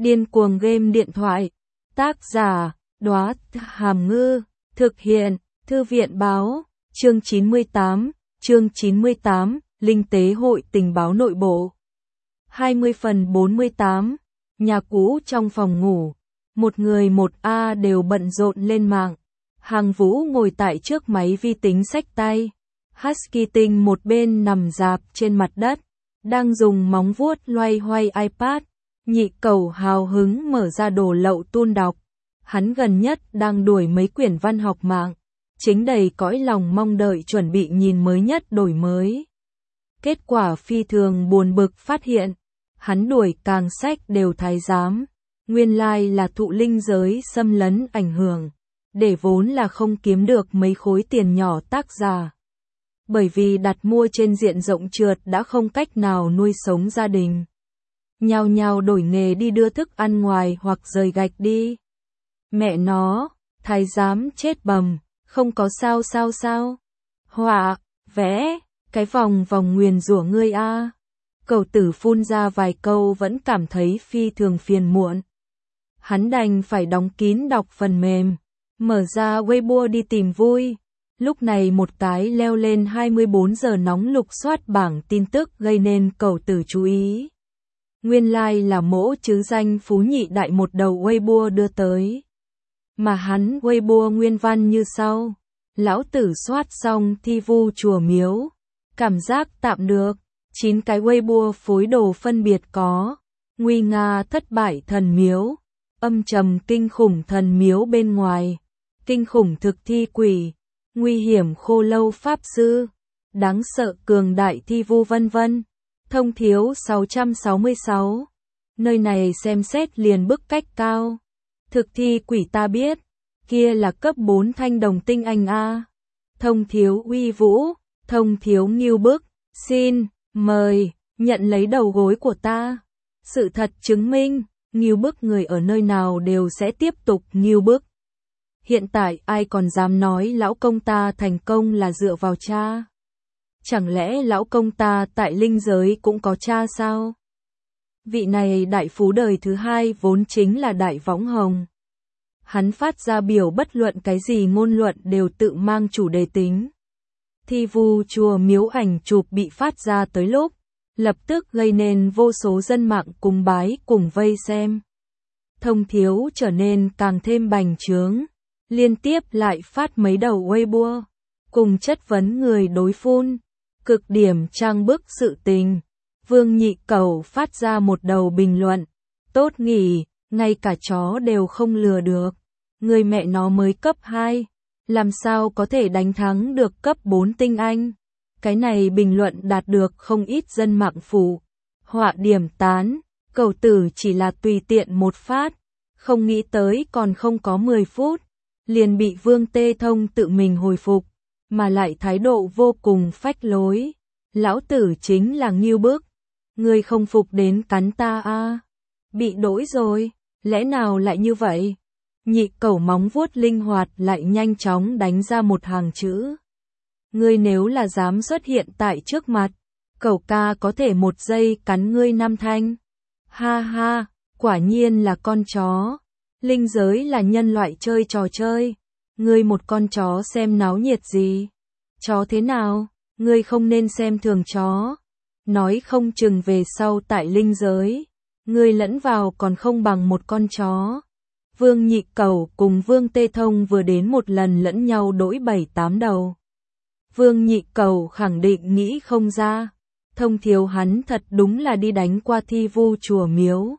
Điên cuồng game điện thoại. Tác giả, Đóa Hàm Ngư. Thực hiện, Thư viện báo. Chương 98, Linh tế hội tình báo nội bộ. 20/48. Nhà cũ trong phòng ngủ. Một người một A đều bận rộn lên mạng. Hàng Vũ ngồi tại trước máy vi tính xách tay. Husky Tinh một bên nằm rạp trên mặt đất, đang dùng móng vuốt loay hoay iPad. Nhị Cẩu hào hứng mở ra đồ lậu tun đọc. Hắn gần nhất đang đuổi mấy quyển văn học mạng, chính đầy cõi lòng mong đợi chuẩn bị nhìn mới nhất đổi mới. Kết quả phi thường buồn bực phát hiện, hắn đuổi càng sách đều thái giám, nguyên lai là thụ linh giới xâm lấn ảnh hưởng, để vốn là không kiếm được mấy khối tiền nhỏ tác giả. Bởi vì đặt mua trên diện rộng trượt đã không cách nào nuôi sống gia đình. Nhao nhao đổi nghề đi đưa thức ăn ngoài hoặc rời gạch đi. Mẹ nó, thái giám chết bầm, không có sao. Họa, vẽ, cái vòng nguyền rủa ngươi a. Cẩu Tử phun ra vài câu vẫn cảm thấy phi thường phiền muộn. Hắn đành phải đóng kín đọc phần mềm, mở ra Weibo đi tìm vui. Lúc này một cái leo lên 24 giờ nóng lục soát bảng tin tức gây nên Cẩu Tử chú ý. Nguyên lai là mỗ chứ danh phú nhị đại một đầu Weibo đưa tới. Mà hắn Weibo nguyên văn như sau: lão tử soát xong thi vu chùa miếu, cảm giác tạm được. 9 cái Weibo phối đồ phân biệt có: nguy nga thất bại thần miếu, âm trầm kinh khủng thần miếu bên ngoài, kinh khủng thực thi quỷ, nguy hiểm khô lâu pháp sư, đáng sợ cường đại thi vu vân vân. Thông thiếu 666. Nơi này xem xét liền bức cách cao. Thực thi quỷ ta biết, kia là cấp 4 thanh đồng tinh anh a. Thông thiếu uy vũ, thông thiếu nghiêu bức, xin, mời, nhận lấy đầu gối của ta. Sự thật chứng minh, nghiêu bức người ở nơi nào đều sẽ tiếp tục nghiêu bức. Hiện tại ai còn dám nói lão công ta thành công là dựa vào cha? Chẳng lẽ lão công ta tại linh giới cũng có cha sao? Vị này đại phú đời thứ hai vốn chính là đại võng hồng. Hắn phát ra biểu bất luận cái gì ngôn luận đều tự mang chủ đề tính. Thi vu chùa miếu ảnh chụp bị phát ra tới lúc, lập tức gây nên vô số dân mạng cùng bái cùng vây xem. Thông thiếu trở nên càng thêm bành trướng, liên tiếp lại phát mấy đầu Weibo, cùng chất vấn người đối phun. Cực điểm trang bức sự tình. Vương Nhị Cẩu phát ra một đầu bình luận. Tốt nghỉ, ngay cả chó đều không lừa được. Người mẹ nó mới cấp 2. Làm sao có thể đánh thắng được cấp 4 tinh anh? Cái này bình luận đạt được không ít dân mạng phủ. Họa điểm tán. Cẩu Tử chỉ là tùy tiện một phát. Không nghĩ tới còn không có 10 phút. Liền bị Vương Tê Thông tự mình hồi phục. Mà lại thái độ vô cùng phách lối. Lão tử chính là nghiêu bức. Ngươi không phục đến cắn ta a. Bị đỗi rồi, lẽ nào lại như vậy? Nhị Cẩu móng vuốt linh hoạt lại nhanh chóng đánh ra một hàng chữ. Ngươi nếu là dám xuất hiện tại trước mặt, Cẩu ca có thể một giây cắn ngươi 5 thanh. Ha ha, quả nhiên là con chó. Linh giới là nhân loại chơi trò chơi. Ngươi một con chó xem náo nhiệt gì? Chó thế nào? Ngươi không nên xem thường chó. Nói không chừng về sau tại linh giới, ngươi lẫn vào còn không bằng một con chó. Vương Nhị Cẩu cùng Vương Tê Thông vừa đến một lần lẫn nhau đỗi 7-8 đầu. Vương Nhị Cẩu khẳng định nghĩ không ra. Thông thiếu hắn thật đúng là đi đánh qua thi vu chùa miếu.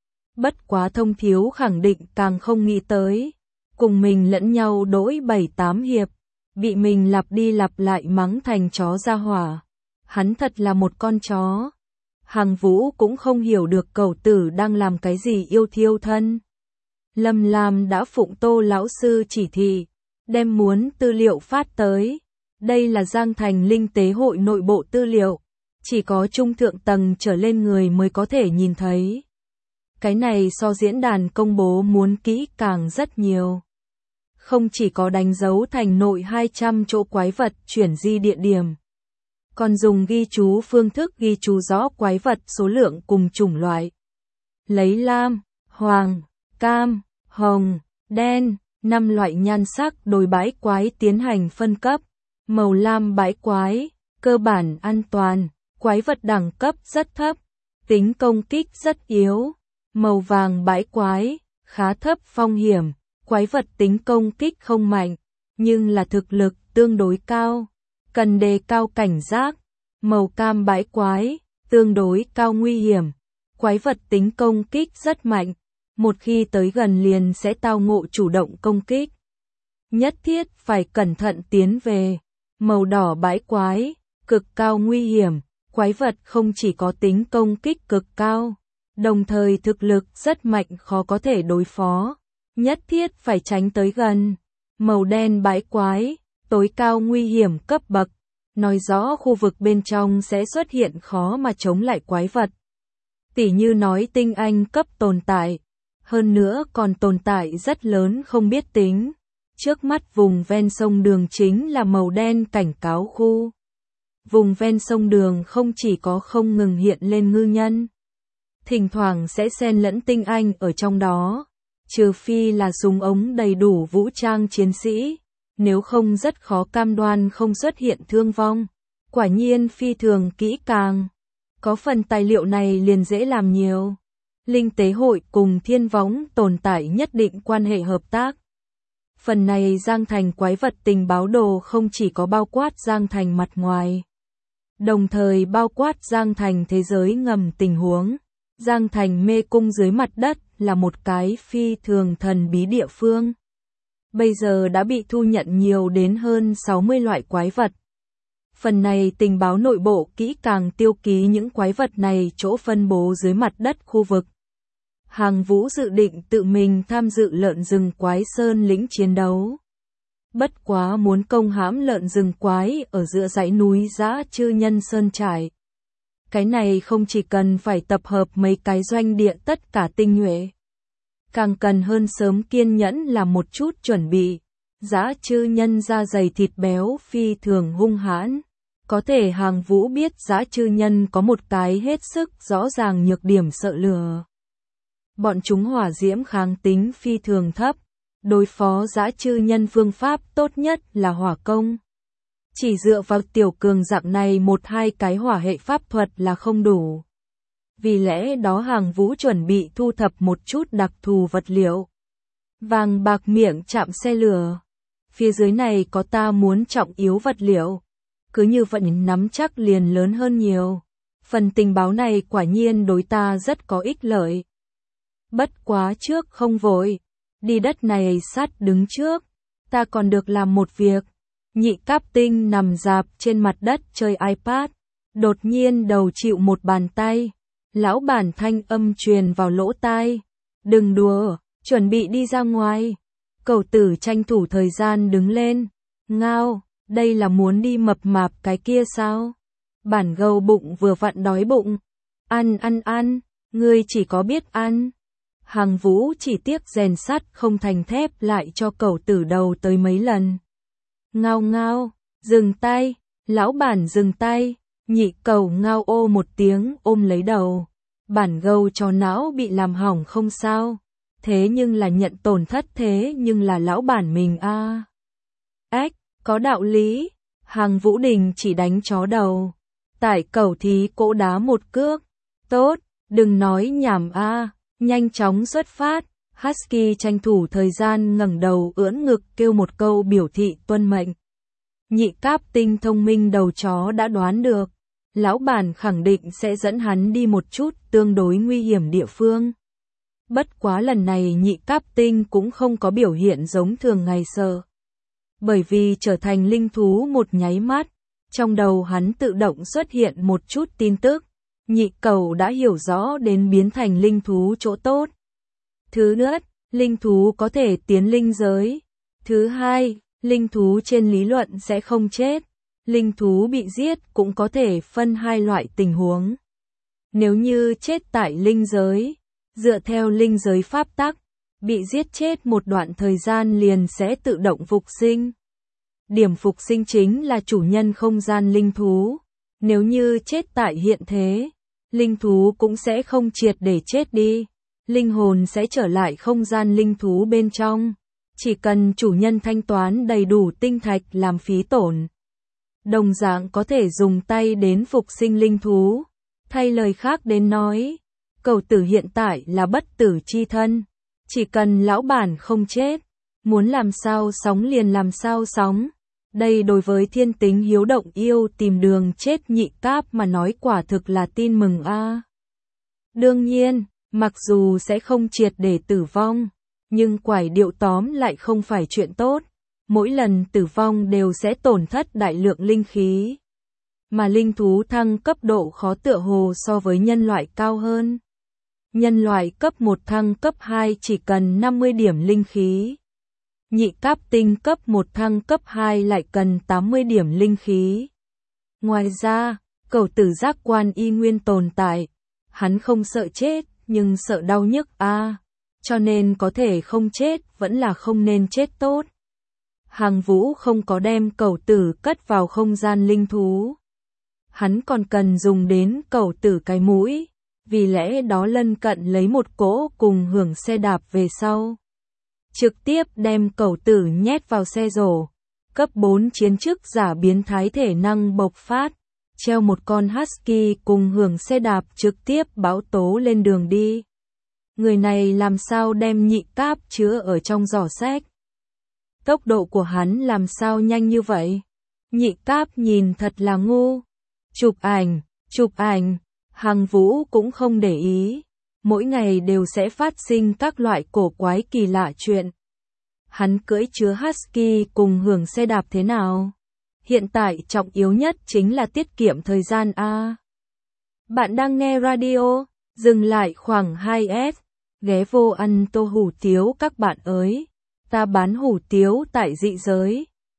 Bất quá thông thiếu khẳng định càng không nghĩ tới. Cùng mình lẫn nhau đỗi 7-8 hiệp, bị mình lặp đi lặp lại mắng thành chó ra hỏa. Hắn thật là một con chó. Hàng Vũ cũng không hiểu được Cẩu Tử đang làm cái gì yêu thiêu thân. Lâm Lam đã phụng Tô lão sư chỉ thị, đem muốn tư liệu phát tới. Đây là Giang Thành Linh tế hội nội bộ tư liệu, chỉ có trung thượng tầng trở lên người mới có thể nhìn thấy. Cái này so diễn đàn công bố muốn kỹ càng rất nhiều. Không chỉ có đánh dấu thành nội 200 chỗ quái vật chuyển di địa điểm, còn dùng ghi chú phương thức ghi chú rõ quái vật số lượng cùng chủng loại. Lấy lam, hoàng, cam, hồng, đen, 5 loại nhan sắc đối bãi quái tiến hành phân cấp. Màu lam bãi quái, cơ bản an toàn, quái vật đẳng cấp rất thấp, tính công kích rất yếu. Màu vàng bãi quái, khá thấp phong hiểm, quái vật tính công kích không mạnh, nhưng là thực lực tương đối cao, cần đề cao cảnh giác. Màu cam bãi quái, tương đối cao nguy hiểm, quái vật tính công kích rất mạnh, một khi tới gần liền sẽ tao ngộ chủ động công kích. Nhất thiết phải cẩn thận tiến về. Màu đỏ bãi quái, cực cao nguy hiểm, quái vật không chỉ có tính công kích cực cao, đồng thời thực lực rất mạnh khó có thể đối phó, nhất thiết phải tránh tới gần. Màu đen bãi quái, tối cao nguy hiểm cấp bậc, nói rõ khu vực bên trong sẽ xuất hiện khó mà chống lại quái vật. Tỉ như nói tinh anh cấp tồn tại, hơn nữa còn tồn tại rất lớn không biết tính. Trước mắt vùng ven sông Đường chính là màu đen cảnh cáo khu. Vùng ven sông Đường không chỉ có không ngừng hiện lên ngư nhân, thỉnh thoảng sẽ xen lẫn tinh anh ở trong đó, trừ phi là súng ống đầy đủ vũ trang chiến sĩ, nếu không rất khó cam đoan không xuất hiện thương vong. Quả nhiên phi thường kỹ càng. Có phần tài liệu này liền dễ làm nhiều. Linh tế hội cùng thiên võng tồn tại nhất định quan hệ hợp tác. Phần này Giang Thành quái vật tình báo đồ không chỉ có bao quát Giang Thành mặt ngoài, đồng thời bao quát Giang Thành thế giới ngầm tình huống. Giang Thành mê cung dưới mặt đất là một cái phi thường thần bí địa phương. Bây giờ đã bị thu nhận nhiều đến hơn 60 loại quái vật. Phần này tình báo nội bộ kỹ càng tiêu ký những quái vật này chỗ phân bố dưới mặt đất khu vực. Hàng Vũ dự định tự mình tham dự lợn rừng quái sơn lĩnh chiến đấu. Bất quá muốn công hãm lợn rừng quái ở giữa dãy núi Dã Chư Nhân Sơn trải. Cái này không chỉ cần phải tập hợp mấy cái doanh địa tất cả tinh nhuệ, càng cần hơn sớm kiên nhẫn là một chút chuẩn bị. Dã Chư Nhân da dày thịt béo phi thường hung hãn. Có thể Hàng Vũ biết Dã Chư Nhân có một cái hết sức rõ ràng nhược điểm sợ lửa. Bọn chúng hỏa diễm kháng tính phi thường thấp. Đối phó Dã Chư Nhân phương pháp tốt nhất là hỏa công. Chỉ dựa vào tiểu cường dạng này một hai cái hỏa hệ pháp thuật là không đủ. Vì lẽ đó Hàng Vũ chuẩn bị thu thập một chút đặc thù vật liệu. Vàng bạc miệng chạm xe lửa. Phía dưới này có ta muốn trọng yếu vật liệu. Cứ như vậy nắm chắc liền lớn hơn nhiều. Phần tình báo này quả nhiên đối ta rất có ích lợi. Bất quá trước không vội. Đi đất này sát đứng trước. Ta còn được làm một việc. Nhị Cáp Tinh nằm rạp trên mặt đất chơi iPad. Đột nhiên đầu chịu một bàn tay. Lão bản thanh âm truyền vào lỗ tai. Đừng đùa, chuẩn bị đi ra ngoài. Cẩu tử tranh thủ thời gian đứng lên. Ngao, đây là muốn đi mập mạp cái kia sao? Bản gâu bụng vừa vặn đói bụng. Ăn, ngươi chỉ có biết ăn. Hàng Vũ chỉ tiếc rèn sắt không thành thép lại cho cẩu tử đầu tới mấy lần. Ngao, dừng tay, lão bản dừng tay. Nhị cẩu ngao ô một tiếng ôm lấy đầu. Bản gâu cho não bị làm hỏng không sao. Thế nhưng là nhận tổn thất thế nhưng là lão bản mình a. Ếch, có đạo lý. Hàng Vũ Đình chỉ đánh chó đầu. Tải cẩu thì cỗ đá một cước. Tốt, đừng nói nhảm a. Nhanh chóng xuất phát. Husky tranh thủ thời gian ngẩng đầu ưỡn ngực kêu một câu biểu thị tuân mệnh. Nhị Cáp Tinh thông minh đầu chó đã đoán được. Lão bản khẳng định sẽ dẫn hắn đi một chút tương đối nguy hiểm địa phương. Bất quá lần này Nhị Cáp Tinh cũng không có biểu hiện giống thường ngày sợ. Bởi vì trở thành linh thú một nháy mắt, trong đầu hắn tự động xuất hiện một chút tin tức. Nhị cẩu đã hiểu rõ đến biến thành linh thú chỗ tốt. Thứ nhất, linh thú có thể tiến linh giới. Thứ hai, linh thú trên lý luận sẽ không chết. Linh thú bị giết cũng có thể phân hai loại tình huống. Nếu như chết tại linh giới, dựa theo linh giới pháp tắc, bị giết chết một đoạn thời gian liền sẽ tự động phục sinh. Điểm phục sinh chính là chủ nhân không gian linh thú. Nếu như chết tại hiện thế, linh thú cũng sẽ không triệt để chết đi. linh hồn sẽ trở lại không gian linh thú bên trong. Chỉ cần chủ nhân thanh toán đầy đủ tinh thạch làm phí tổn. Đồng dạng có thể dùng tay đến phục sinh linh thú. Thay lời khác đến nói, Cẩu Tử hiện tại là bất tử chi thân. Chỉ cần lão bản không chết, muốn làm sao sóng liền làm sao sóng. Đây đối với thiên tính hiếu động yêu tìm đường chết Nhị Cáp mà nói quả thực là tin mừng a. Đương nhiên, mặc dù sẽ không triệt để tử vong, nhưng quải điệu tóm lại không phải chuyện tốt. Mỗi lần tử vong đều sẽ tổn thất đại lượng linh khí. Mà linh thú thăng cấp độ khó tựa hồ so với nhân loại cao hơn. Nhân loại cấp 1 thăng cấp 2 chỉ cần 50 điểm linh khí. Nhị Cáp tinh cấp 1 thăng cấp 2 lại cần 80 điểm linh khí. Ngoài ra, Cẩu Tử giác quan y nguyên tồn tại. Hắn không sợ chết, nhưng sợ đau nhức a. Cho nên có thể không chết, vẫn là không nên chết tốt. Hàng Vũ không có đem Cẩu Tử cất vào không gian linh thú. Hắn còn cần dùng đến Cẩu Tử cái mũi. Vì lẽ đó lân cận lấy một cỗ cùng hưởng xe đạp về sau. Trực tiếp đem Cẩu Tử nhét vào xe rổ. Cấp 4 chiến chức giả biến thái thể năng bộc phát. Treo một con husky cùng hưởng xe đạp trực tiếp báo tố lên đường đi. Người này làm sao đem Nhị Cáp chứa ở trong giỏ sách. Tốc độ của hắn làm sao nhanh như vậy? Nhị Cáp nhìn thật là ngu. Chụp ảnh. Hàng Vũ cũng không để ý. Mỗi ngày đều sẽ phát sinh các loại cổ quái kỳ lạ chuyện. Hắn cưỡi chứa husky cùng hưởng xe đạp thế nào? Hiện tại trọng yếu nhất chính là tiết kiệm thời gian a. Bạn đang nghe radio, dừng lại khoảng 2S, ghé vô ăn tô hủ tiếu các bạn ơi. Ta bán hủ tiếu tại dị giới.